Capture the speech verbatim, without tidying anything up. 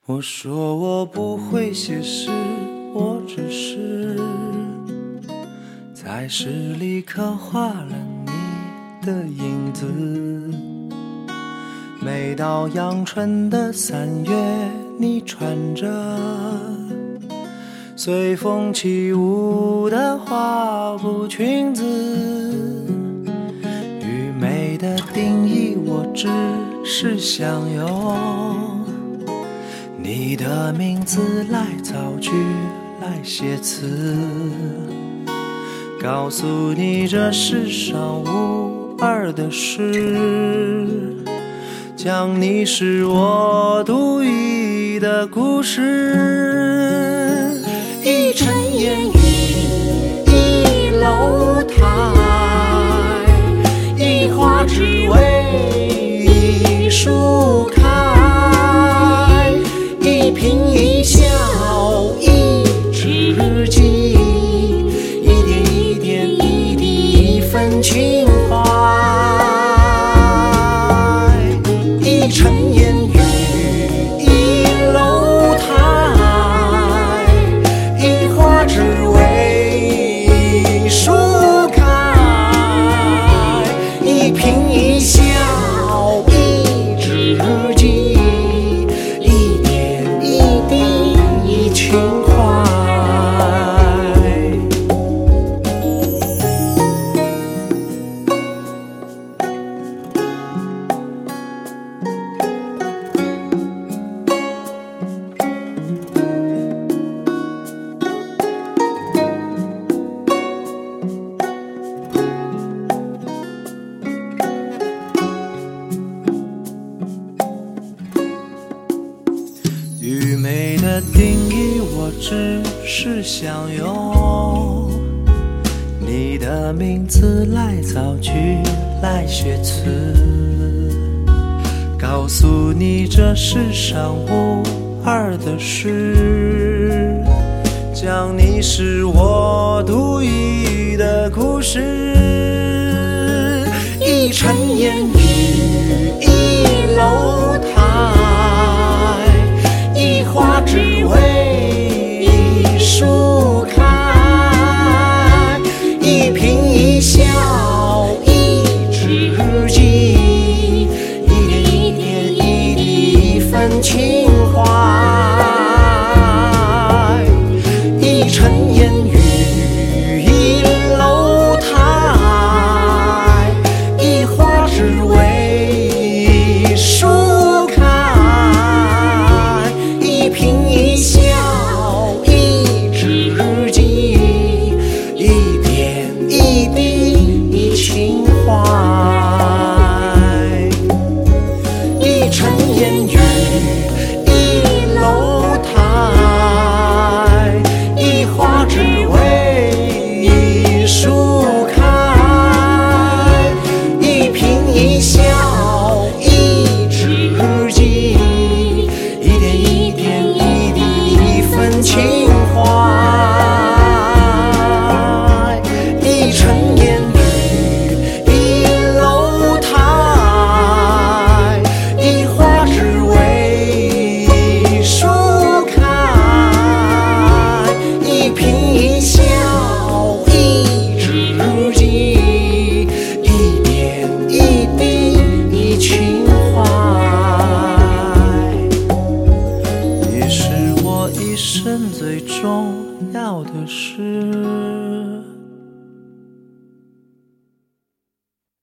我说我不会写诗，我只是在诗里刻画了你的影子。每到阳春的三月，你穿着随风起舞的花布裙子。愚昧的定义，我只是想用你的名字来造句，来写词，告诉你这世上无二的事，讲你是我独一的故事。一尘烟雨，一楼台，一花只为一树开，一颦一笑一知己，一点一点一滴一份情怀。一尘烟雨，一楼台，一花只为一树开，一颦一笑一知己，一点一滴一情怀。愚昧的定义，我只是想用你的名字来造句，来写词，告诉你这世上无二的事，讲你是我独一的故事。一尘烟雨，一楼台，一花只为一树开，一颦一笑一知己，一点一点一滴一份情怀。一尘烟雨，一楼台，一花只为一树开，一颦一笑一知己，一点一滴一情怀。一尘烟雨，一楼台，一花只为一树开，一颦一笑一知己，一点一点一滴一份情怀。一尘烟雨，一楼台，一花只为一树开，一颦一笑一知己，一点一滴一情怀。你是我一生最重要的事。